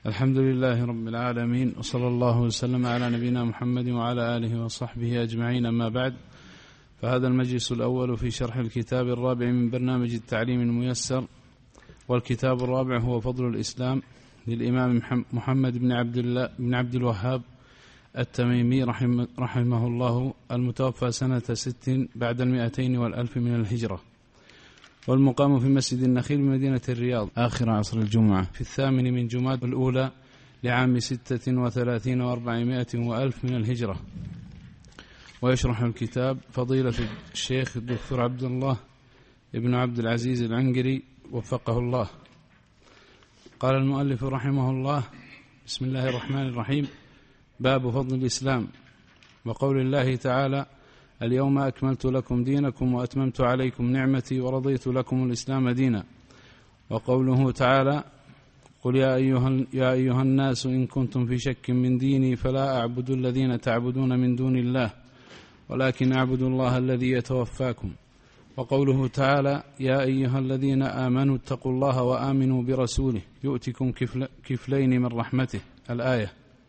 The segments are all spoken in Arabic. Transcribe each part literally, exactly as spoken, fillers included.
الحمد لله رب العالمين، وصلى الله وسلم على نبينا محمد وعلى آله وصحبه أجمعين. أما بعد، فهذا المجلس الأول في شرح الكتاب الرابع من برنامج التعليم الميسر، والكتاب الرابع هو فضل الإسلام للإمام محمد بن عبد الله بن عبد الوهاب التميمي رحمه, رحمه الله، المتوفى سنة ست بعد المئتين والألف من الهجرة، والمقام في مسجد النخيل بمدينة الرياض آخر عصر الجمعة في الثامن من جماد الأولى لعام ستة وثلاثين وأربعمائة وألف من الهجرة. ويشرح الكتاب فضيلة الشيخ الدكتور عبد الله ابن عبد العزيز العنقري وفقه الله. قال المؤلف رحمه الله: بسم الله الرحمن الرحيم. باب فضل الإسلام، وقول الله تعالى: اليوم أكملت لكم دينكم وأتممت عليكم نعمتي ورضيت لكم الإسلام دينا. وقوله تعالى: قل يا أيها, يا أيها الناس إن كنتم في شك من ديني فلا أعبد الذين تعبدون من دون الله ولكن أعبد الله الذي يتوفاكم. وقوله تعالى: يا أيها الذين آمنوا اتقوا الله وآمنوا برسوله يؤتكم كفل كفلين من رحمته، الآية.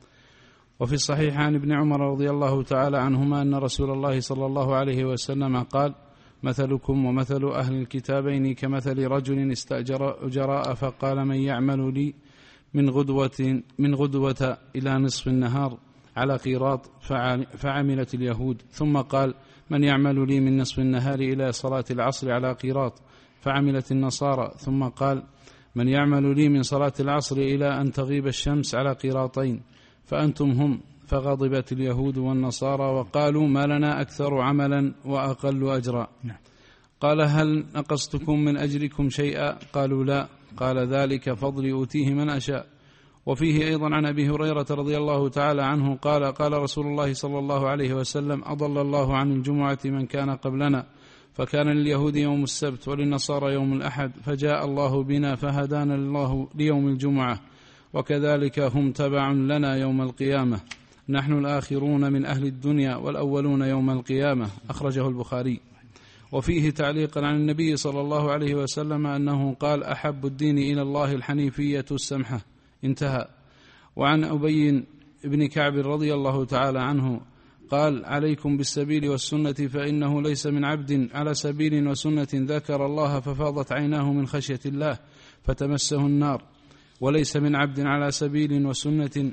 وفي الصحيح عن ابن عمر رضي الله تعالى عنهما أن رسول الله صلى الله عليه وسلم قال: مثلكم ومثل أهل الكتابين كمثل رجل استأجر أجراء فقال: من يعمل لي من غدوة, من غدوة إلى نصف النهار على قيراط، فعملت اليهود. ثم قال: من يعمل لي من نصف النهار إلى صلاة العصر على قيراط، فعملت النصارى. ثم قال: من يعمل لي من صلاة العصر إلى أن تغيب الشمس على قيراطين، فأنتم هم. فغضبت اليهود والنصارى وقالوا: ما لنا أكثر عملا وأقل أجرا. قال: هل نقصتكم من أجركم شيئا؟ قالوا: لا. قال: ذلك فضلي أوتيه من أشاء. وفيه أيضا عن أبي هريرة رضي الله تعالى عنه قال: قال رسول الله صلى الله عليه وسلم: أضل الله عن الجمعة من كان قبلنا، فكان لليهود يوم السبت وللنصارى يوم الأحد، فجاء الله بنا فهدانا الله ليوم الجمعة، وكذلك هم تبع لنا يوم القيامة، نحن الآخرون من أهل الدنيا والأولون يوم القيامة. أخرجه البخاري. وفيه تعليقا عن النبي صلى الله عليه وسلم أنه قال: أحب الدين إلى الله الحنيفية السمحة، انتهى. وعن أبي بن كعب رضي الله تعالى عنه قال: عليكم بالسبيل والسنة، فإنه ليس من عبد على سبيل وسنة ذكر الله ففاضت عيناه من خشية الله فتمسه النار، وليس من عبد على سبيل وسنة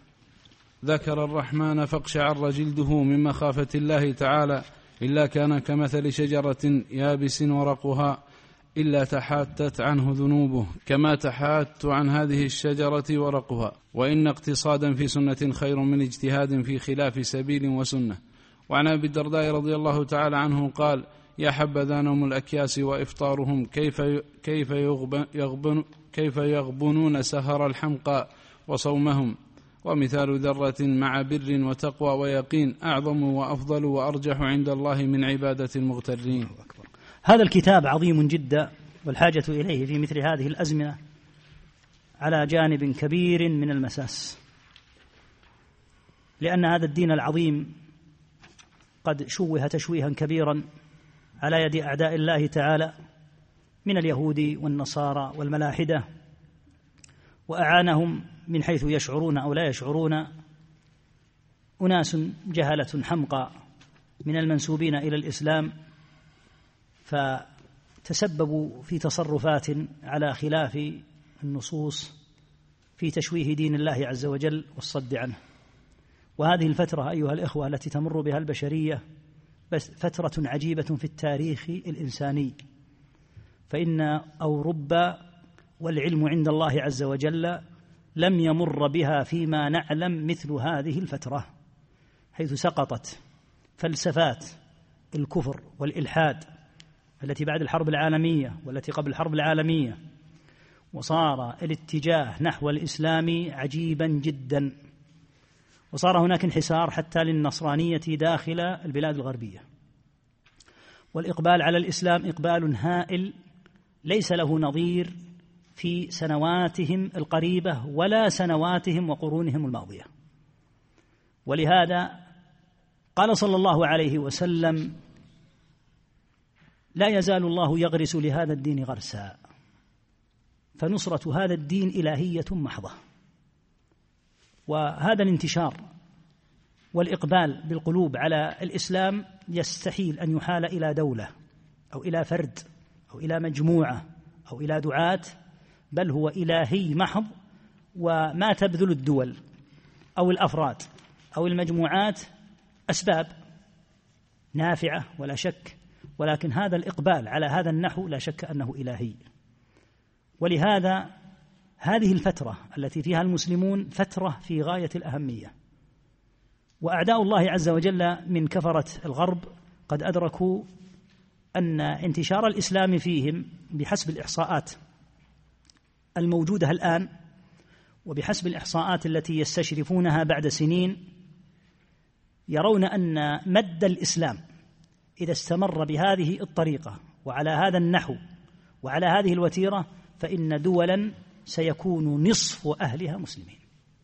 ذكر الرحمن فاقشعر جلده من مخافة الله تعالى إلا كان كمثل شجرة يابس ورقها إلا تحاتت عنه ذنوبه كما تحات عن هذه الشجرة ورقها، وإن اقتصادا في سنة خير من اجتهاد في خلاف سبيل وسنة. وعن أبي الدرداء رضي الله تعالى عنه قال: يا حبذا نوم الأكياس وإفطارهم، كيف كيف يغبن يغبن كيف يغبنون سهر الحمقى وصومهم، ومثال ذرة مع بر وتقوى ويقين أعظم وأفضل وأرجح عند الله من عبادة المغترين. هذا الكتاب عظيم جدا، والحاجة إليه في مثل هذه الأزمنة على جانب كبير من المساس، لأن هذا الدين العظيم قد شوه تشويها كبيرا على يد أعداء الله تعالى من اليهود والنصارى والملاحدة، وأعانهم من حيث يشعرون أو لا يشعرون أناس جهلة حمقى من المنسوبين إلى الإسلام، فتسببوا في تصرفات على خلاف النصوص في تشويه دين الله عز وجل والصد عنه. وهذه الفترة أيها الإخوة التي تمر بها البشرية بس فترة عجيبة في التاريخ الإنساني، فإن أوروبا والعلم عند الله عز وجل لم يمر بها فيما نعلم مثل هذه الفترة، حيث سقطت فلسفات الكفر والإلحاد التي بعد الحرب العالمية والتي قبل الحرب العالمية، وصار الاتجاه نحو الإسلام عجيبا جدا، وصار هناك انحسار حتى للنصرانية داخل البلاد الغربية، والإقبال على الإسلام إقبال هائل ليس له نظير في سنواتهم القريبة ولا سنواتهم وقرونهم الماضية. ولهذا قال صلى الله عليه وسلم: لا يزال الله يغرس لهذا الدين غرسا، فنصرة هذا الدين إلهية محضة، وهذا الانتشار والإقبال بالقلوب على الإسلام يستحيل أن يحال إلى دولة أو إلى فرد أو إلى مجموعة أو إلى دعاة، بل هو إلهي محض. وما تبذل الدول أو الأفراد أو المجموعات أسباب نافعة ولا شك، ولكن هذا الإقبال على هذا النحو لا شك أنه إلهي. ولهذا هذه الفترة التي فيها المسلمون فترة في غاية الأهمية، وأعداء الله عز وجل من كفرة الغرب قد أدركوا أن انتشار الإسلام فيهم بحسب الإحصاءات الموجودة الآن وبحسب الإحصاءات التي يستشرفونها بعد سنين، يرون أن مد الإسلام إذا استمر بهذه الطريقة وعلى هذا النحو وعلى هذه الوتيرة فإن دولا سيكون نصف أهلها مسلمين.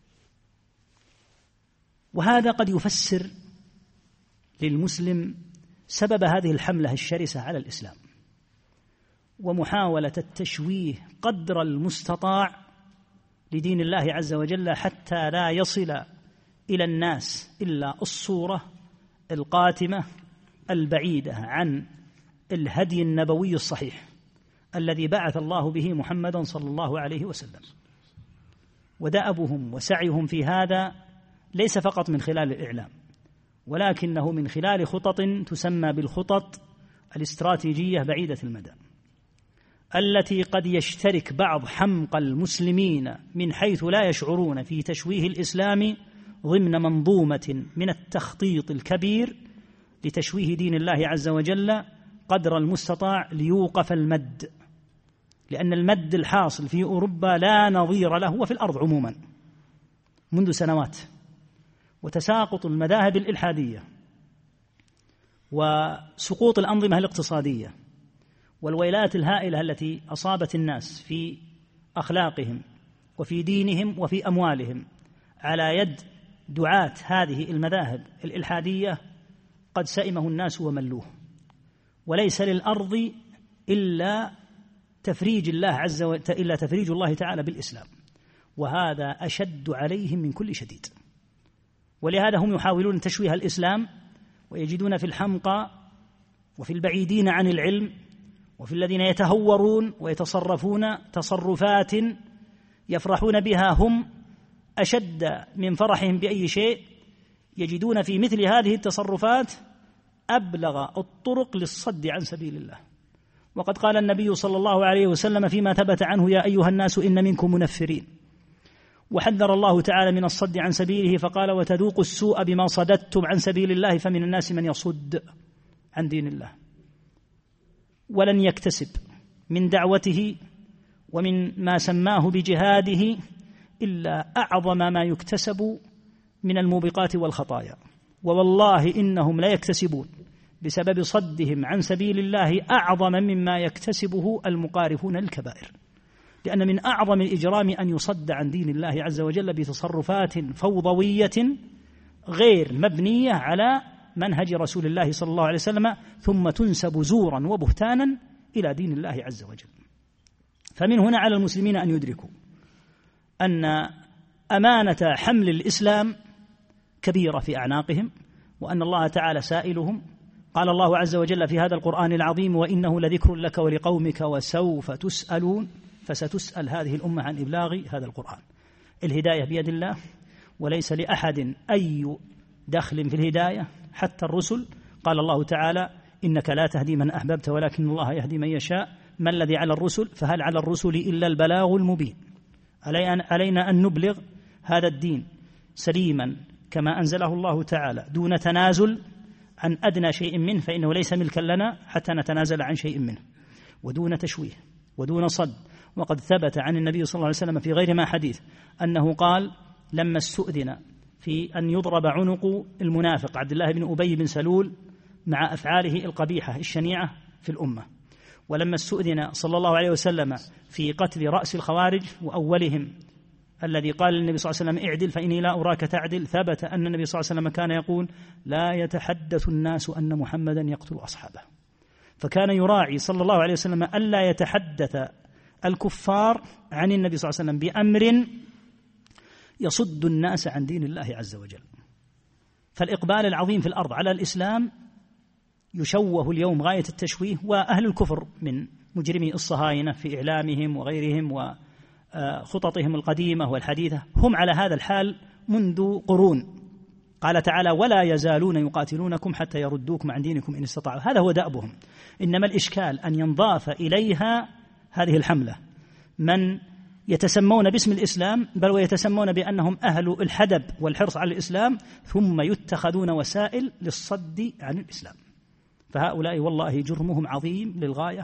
وهذا قد يفسر للمسلم سبب هذه الحملة الشرسة على الإسلام ومحاولة التشويه قدر المستطاع لدين الله عز وجل حتى لا يصل إلى الناس إلا الصورة القاتمة البعيدة عن الهدي النبوي الصحيح الذي بعث الله به محمدا صلى الله عليه وسلم. ودأبهم وسعيهم في هذا ليس فقط من خلال الإعلام، ولكنه من خلال خطط تسمى بالخطط الاستراتيجية بعيدة المدى، التي قد يشترك بعض حمقى المسلمين من حيث لا يشعرون في تشويه الإسلام ضمن منظومة من التخطيط الكبير لتشويه دين الله عز وجل قدر المستطاع ليوقف المد، لأن المد الحاصل في أوروبا لا نظير له وفي الأرض عموما منذ سنوات، وتساقط المذاهب الإلحادية وسقوط الأنظمة الاقتصادية والويلات الهائلة التي أصابت الناس في أخلاقهم وفي دينهم وفي أموالهم على يد دعاة هذه المذاهب الإلحادية قد سئمه الناس وملوه، وليس للأرض إلا تفريج الله عز وجل إلا تفريج الله تعالى بالإسلام، وهذا أشد عليهم من كل شديد. ولهذا هم يحاولون تشويه الإسلام ويجدون في الحمقى وفي البعيدين عن العلم وفي الذين يتهورون ويتصرفون تصرفات يفرحون بها هم أشد من فرحهم بأي شيء، يجدون في مثل هذه التصرفات أبلغ الطرق للصد عن سبيل الله. وقد قال النبي صلى الله عليه وسلم فيما ثبت عنه: يا أيها الناس إن منكم منفرين. وحذر الله تعالى من الصد عن سبيله فقال: وتذوقوا السوء بما صددتم عن سبيل الله فمن الناس من يصد عن دين الله. ولن يكتسب من دعوته ومن ما سماه بجهاده إلا أعظم ما يكتسب من الموبقات والخطايا، ووالله إنهم لا يكتسبون بسبب صدهم عن سبيل الله أعظم مما يكتسبه المقارفون للكبائر، لأن من أعظم الإجرام أن يصد عن دين الله عز وجل بتصرفات فوضوية غير مبنية على منهج رسول الله صلى الله عليه وسلم، ثم تنسب زورا وبهتانا إلى دين الله عز وجل. فمن هنا على المسلمين أن يدركوا أن أمانة حمل الإسلام كبيرة في أعناقهم، وأن الله تعالى سائلهم. قال الله عز وجل في هذا القرآن العظيم: وإنه لذكر لك ولقومك وسوف تسألون. فستسأل هذه الأمة عن إبلاغ هذا القرآن. الهداية بيد الله، وليس لأحد أي دخل في الهداية حتى الرسل. قال الله تعالى: إنك لا تهدي من أحببت ولكن الله يهدي من يشاء. ما الذي على الرسل؟ فهل على الرسل إلا البلاغ المبين. علينا أن نبلغ هذا الدين سليما كما أنزله الله تعالى دون تنازل عن أدنى شيء منه، فإنه ليس ملكا لنا حتى نتنازل عن شيء منه، ودون تشويه ودون صد. وقد ثبت عن النبي صلى الله عليه وسلم في غير ما حديث أنه قال لما استؤذن في أن يضرب عنق المنافق عبد الله بن أبي بن سلول مع أفعاله القبيحة الشنيعة في الأمة، ولما استؤذن صلى الله عليه وسلم في قتل رأس الخوارج وأولهم الذي قال للنبي صلى الله عليه وسلم: اعدل فإني لا أراك تعدل، ثبت أن النبي صلى الله عليه وسلم كان يقول: لا يتحدث الناس أن محمدا يقتل أصحابه. فكان يراعي صلى الله عليه وسلم ألا يتحدث الكفار عن النبي صلى الله عليه وسلم بأمر يصد الناس عن دين الله عز وجل. فالإقبال العظيم في الأرض على الإسلام يشوه اليوم غاية التشويه، وأهل الكفر من مجرمي الصهاينة في إعلامهم وغيرهم وخططهم القديمة والحديثة هم على هذا الحال منذ قرون. قال تعالى: ولا يزالون يقاتلونكم حتى يردوكم عن دينكم إن استطاعوا. هذا هو دأبهم، إنما الإشكال أن ينضاف إليها هذه الحملة من يتسمون باسم الإسلام، بل ويتسمون بأنهم أهل الحدب والحرص على الإسلام، ثم يتخذون وسائل للصد عن الإسلام. فهؤلاء والله جرمهم عظيم للغاية،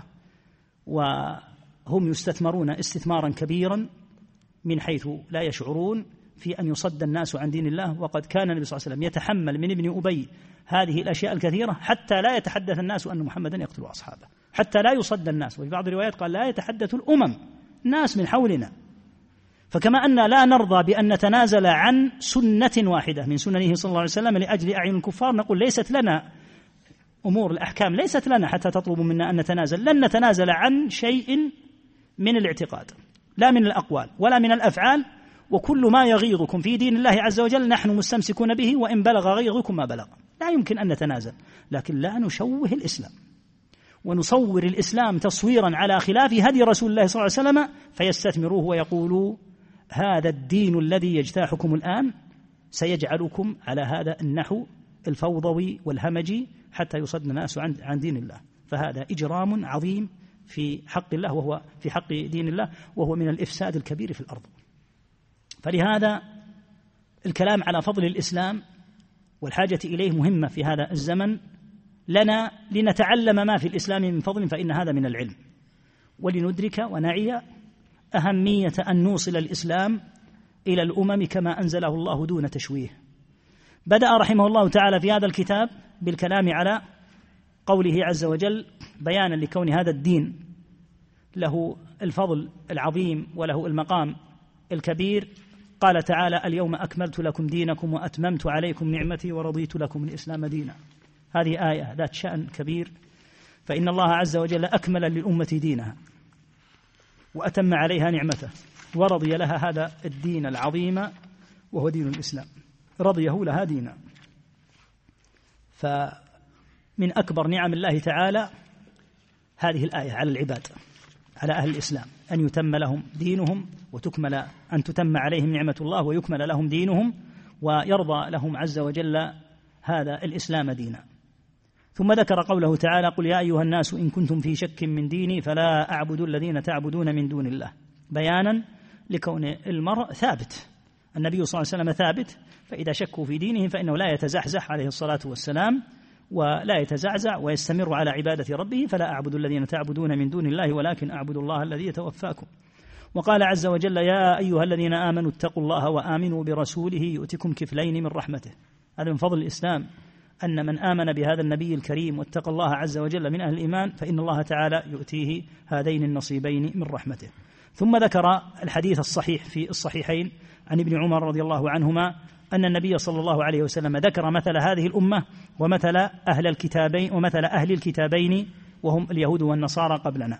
وهم يستثمرون استثمارا كبيرا من حيث لا يشعرون في أن يصد الناس عن دين الله. وقد كان النبي صلى الله عليه وسلم يتحمل من ابن أبي هذه الأشياء الكثيرة حتى لا يتحدث الناس أن محمدا يقتل أصحابه، حتى لا يصد الناس. وفي بعض الروايات قال: لا يتحدث الأمم، الناس من حولنا. فكما أن لا نرضى بأن نتنازل عن سنة واحدة من سننه صلى الله عليه وسلم لأجل أعين الكفار، نقول ليست لنا أمور الأحكام، ليست لنا حتى تطلبوا منا أن نتنازل. لن نتنازل عن شيء من الاعتقاد، لا من الأقوال ولا من الأفعال، وكل ما يغيظكم في دين الله عز وجل نحن مستمسكون به، وإن بلغ غيظكم ما بلغ. لا يمكن أن نتنازل، لكن لا نشوه الإسلام ونصور الإسلام تصويرا على خلاف هدي رسول الله صلى الله عليه وسلم، فيستثمروه ويقولوا: هذا الدين الذي يجتاحكم الآن سيجعلكم على هذا النحو الفوضوي والهمجي حتى يصد الناس عن عن دين الله. فهذا إجرام عظيم في حق الله، وهو في حق دين الله، وهو من الإفساد الكبير في الأرض. فلهذا الكلام على فضل الإسلام والحاجة إليه مهمة في هذا الزمن لنا، لنتعلم ما في الإسلام من فضل، فإن هذا من العلم، ولندرك ونعي أهمية أن نوصل الإسلام إلى الأمم كما أنزله الله دون تشويه. بدأ رحمه الله تعالى في هذا الكتاب بالكلام على قوله عز وجل بيانا لكون هذا الدين له الفضل العظيم وله المقام الكبير. قال تعالى: اليوم أكملت لكم دينكم وأتممت عليكم نعمتي ورضيت لكم الإسلام دينا. هذه آية ذات شأن كبير، فإن الله عز وجل أكمل للأمة دينها وأتم عليها نعمته ورضي لها هذا الدين العظيم وهو دين الإسلام، رضيه لها دينا. فمن أكبر نعم الله تعالى هذه الآية على العباد، على أهل الإسلام، أن يتم لهم دينهم وتكمل أن تتم عليهم نعمة الله ويكمل لهم دينهم ويرضى لهم عز وجل هذا الإسلام دينا. ثم ذكر قوله تعالى: قل يا أيها الناس إن كنتم في شك من ديني فلا أعبد الذين تعبدون من دون الله، بيانا لكون المرء ثابت، النبي صلى الله عليه وسلم ثابت، فإذا شكوا في دينه فإنه لا يتزحزح عليه الصلاة والسلام ولا يتزعزع ويستمر على عبادة ربه. فلا أعبد الذين تعبدون من دون الله ولكن أعبد الله الذي يتوفاكم. وقال عز وجل: يا أيها الذين آمنوا اتقوا الله وآمنوا برسوله يؤتكم كفلين من رحمته. هذا من فضل الإسلام، أن من آمن بهذا النبي الكريم واتقى الله عز وجل من أهل الإيمان فإن الله تعالى يؤتيه هذين النصيبين من رحمته. ثم ذكر الحديث الصحيح في الصحيحين عن ابن عمر رضي الله عنهما أن النبي صلى الله عليه وسلم ذكر مثل هذه الأمة ومثل أهل الكتابين ومثل أهل الكتابين وهم اليهود والنصارى قبلنا.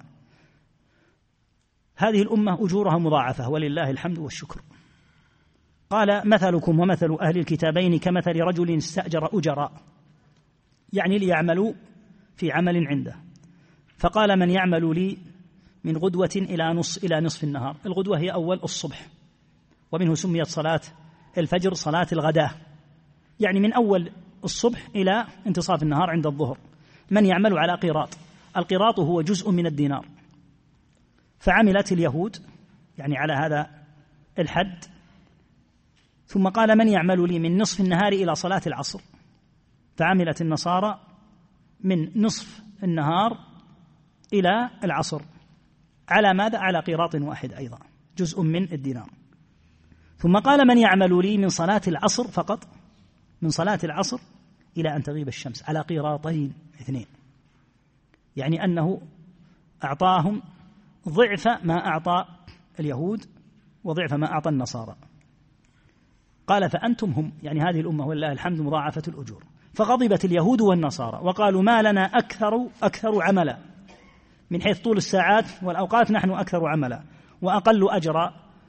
هذه الأمة أجورها مضاعفة ولله الحمد والشكر. قال: مثلكم ومثل أهل الكتابين كمثل رجل استأجر أجراء، يعني ليعملوا في عمل عنده، فقال: من يعمل لي من غدوة إلى نصف إلى نصف النهار. الغدوة هي أول الصبح، ومنه سميت صلاة الفجر صلاة الغداء، يعني من أول الصبح إلى انتصاف النهار عند الظهر. من يعمل على قيراط، القيراط هو جزء من الدينار. فعملت اليهود يعني على هذا الحد. ثم قال: من يعمل لي من نصف النهار إلى صلاة العصر. فعملت النصارى من نصف النهار إلى العصر على ماذا؟ على قيراط واحد أيضا جزء من الدينار. ثم قال: من يعمل لي من صلاة العصر فقط، من صلاة العصر إلى أن تغيب الشمس على قيراطين اثنين، يعني أنه أعطاهم ضعف ما أعطى اليهود وضعف ما أعطى النصارى. قال: فأنتم هم، يعني هذه الأمة ولله الحمد مضاعفة الأجور. فغضبت اليهود والنصارى وقالوا: ما لنا أكثر أكثر عملا، من حيث طول الساعات والأوقات نحن أكثر عملا وأقل أجرا.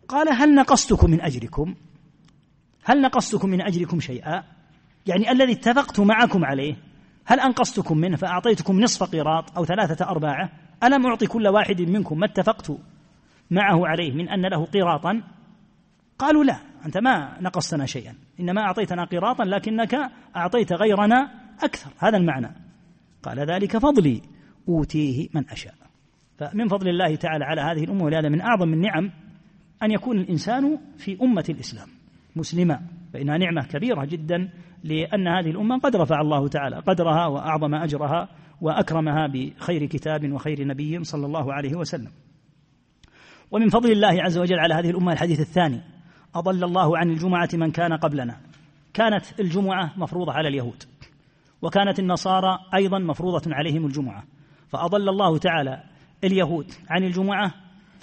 قال هل نقصتكم من أجركم هل نقصتكم من أجركم شيئا، يعني الذي اتفقت معكم عليه هل أنقصتكم منه فأعطيتكم نصف قيراط أو ثلاثة أرباعه؟ ألم أعطي كل واحد منكم ما اتفقت معه عليه من أن له قيراطا؟ قالوا لا، أنت ما نقصتنا شيئا، إنما أعطيتنا قيراطا لكنك أعطيت غيرنا أكثر، هذا المعنى. قال ذلك فضلي أوتيه من أشاء. فمن فضل الله تعالى على هذه الأمة، ولهذا من أعظم النعم أن يكون الإنسان في أمة الإسلام مسلما، فإنها نعمة كبيرة جدا، لأن هذه الأمة قد رفع الله تعالى قدرها وأعظم أجرها وأكرمها بخير كتاب وخير نبي صلى الله عليه وسلم. ومن فضل الله عز وجل على هذه الأمة الحديث الثاني: أضل الله عن الجمعة من كان قبلنا. كانت الجمعة مفروضة على اليهود، وكانت النصارى أيضا مفروضة عليهم الجمعة، فأضل الله تعالى اليهود عن الجمعة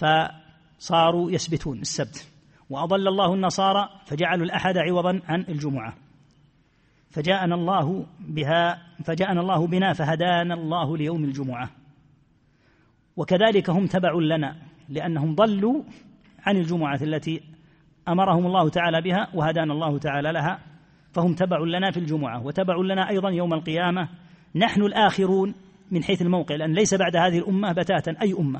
فصاروا يسبتون السبت، وأضل الله النصارى فجعلوا الأحد عوضا عن الجمعة، فجاءنا الله بها فجاءنا الله بنا فهدانا الله ليوم الجمعة. وكذلك هم تبع لنا، لأنهم ضلوا عن الجمعة التي أمرهم الله تعالى بها وهدانا الله تعالى لها، فهم تبع لنا في الجمعة وتبع لنا أيضا يوم القيامة. نحن الآخرون من حيث الموقع، لأن ليس بعد هذه الأمة بتاتا أي أمة،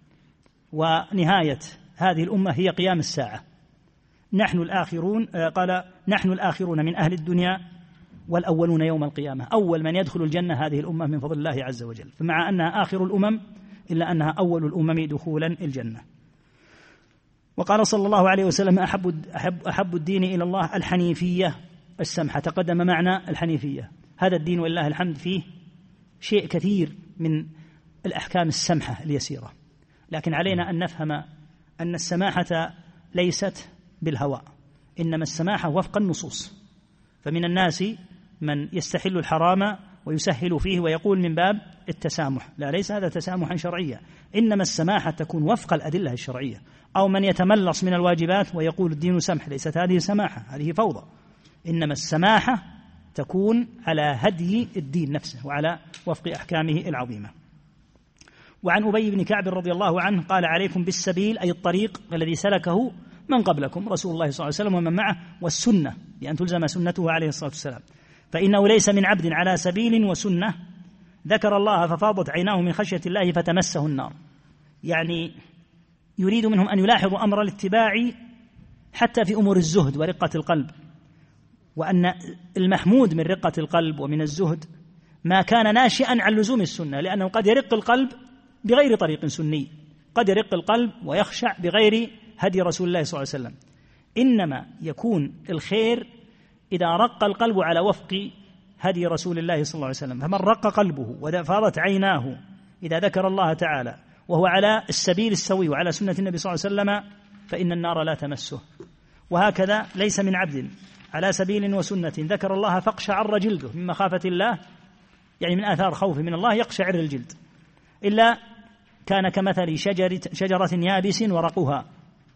ونهاية هذه الأمة هي قيام الساعة. نحن الآخرون، قال نحن الآخرون من أهل الدنيا والأولون يوم القيامة. أول من يدخل الجنة هذه الأمة من فضل الله عز وجل، فمع أنها آخر الأمم إلا أنها أول الأمم دخولا الجنة. وقال صلى الله عليه وسلم: أحب, أحب, أحب الدين إلى الله الحنيفية السمحة. تقدم معنى الحنيفية. هذا الدين ولله الحمد فيه شيء كثير من الأحكام السمحة اليسيرة، لكن علينا أن نفهم أن السماحة ليست بالهوى، إنما السماحة وفق النصوص. فمن الناس من يستحل الحرام ويسهل فيه ويقول من باب التسامح، لا، ليس هذا تسامحا شرعيا، إنما السماحة تكون وفق الأدلة الشرعية. أو من يتملص من الواجبات ويقول الدين سمح، ليست هذه سماحة، هذه فوضى. إنما السماحة تكون على هدي الدين نفسه وعلى وفق أحكامه العظيمة. وعن أبي بن كعب رضي الله عنه قال: عليكم بالسبيل، أي الطريق الذي سلكه من قبلكم رسول الله صلى الله عليه وسلم ومن معه، والسنة بأن تلزم سنته عليه الصلاة والسلام، فإنه ليس من عبد على سبيل وسنة ذكر الله ففاضت عيناه من خشية الله فتمسه النار. يعني يريد منهم أن يلاحظوا أمر الاتباع حتى في أمور الزهد ورقة القلب، وأن المحمود من رقة القلب ومن الزهد ما كان ناشئا عن لزوم السنة، لأنه قد يرق القلب بغير طريق سني، قد يرق القلب ويخشع بغير هدي رسول الله صلى الله عليه وسلم. إنما يكون الخير إذا رق القلب على وفق هدي رسول الله صلى الله عليه وسلم. فمن رق قلبه وفاضت عيناه إذا ذكر الله تعالى وهو على السبيل السوي وعلى سنة النبي صلى الله عليه وسلم فإن النار لا تمسه. وهكذا ليس من عبد على سبيل وسنة ذكر الله فاقشعر جلده من مخافة الله، يعني من آثار خوف من الله يقشعر الجلد، إلا كان كمثل شجرة, شجرة يابس ورقها،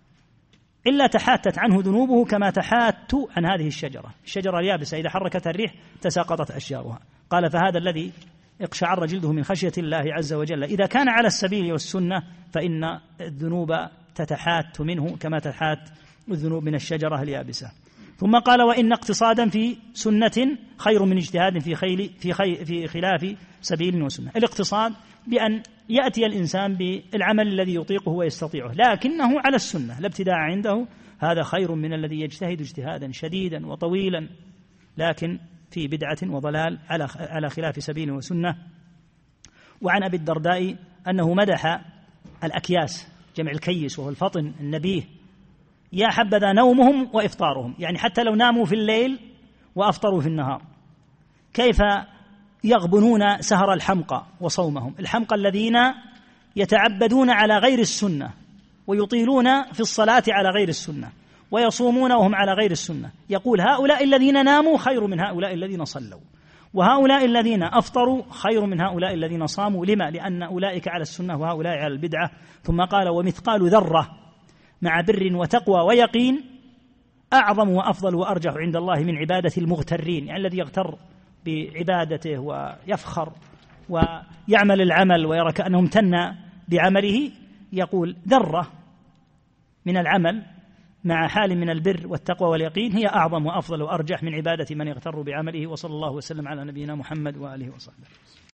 إلا تحاتت عنه ذنوبه كما تحات عن هذه الشجرة. الشجرة اليابسة إذا حركت الريح تساقطت أشجارها. قال: فهذا الذي اقشعر جلده من خشية الله عز وجل إذا كان على السبيل والسنة فإن الذنوب تتحات منه كما تحات الذنوب من الشجرة اليابسة. ثم قال: وإن اقتصادا في سنة خير من اجتهاد في خيل في خي في خلاف سبيل وسنة. الاقتصاد بأن يأتي الإنسان بالعمل الذي يطيقه ويستطيعه لكنه على السنة، لا ابتداع عنده، هذا خير من الذي يجتهد اجتهادا شديدا وطويلا لكن في بدعة وضلال على على خلاف سبيل وسنة. وعن أبي الدرداء أنه مدح الأكياس، جمع الكيس وهو الفطن النبيه: يا حبذا نومهم وإفطارهم، يعني حتى لو ناموا في الليل وأفطروا في النهار، كيف يغبنون سهر الحمقى وصومهم، الحمقى الذين يتعبدون على غير السنة ويطيلون في الصلاة على غير السنة ويصومون وهم على غير السنة. يقول: هؤلاء الذين ناموا خير من هؤلاء الذين صلوا، وهؤلاء الذين أفطروا خير من هؤلاء الذين صاموا. لما؟ لأن أولئك على السنة وهؤلاء على البدعة. ثم قال: ومثقال ذرة مع بر وتقوى ويقين أعظم وأفضل وأرجح عند الله من عبادة المغترين، يعني الذي يغتر بعبادته ويفخر ويعمل العمل ويرى كأنه امتن بعمله. يقول: ذرة من العمل مع حال من البر والتقوى واليقين هي أعظم وأفضل وأرجح من عبادة من يغتر بعمله. وصلى الله وسلم على نبينا محمد وآله وصحبه.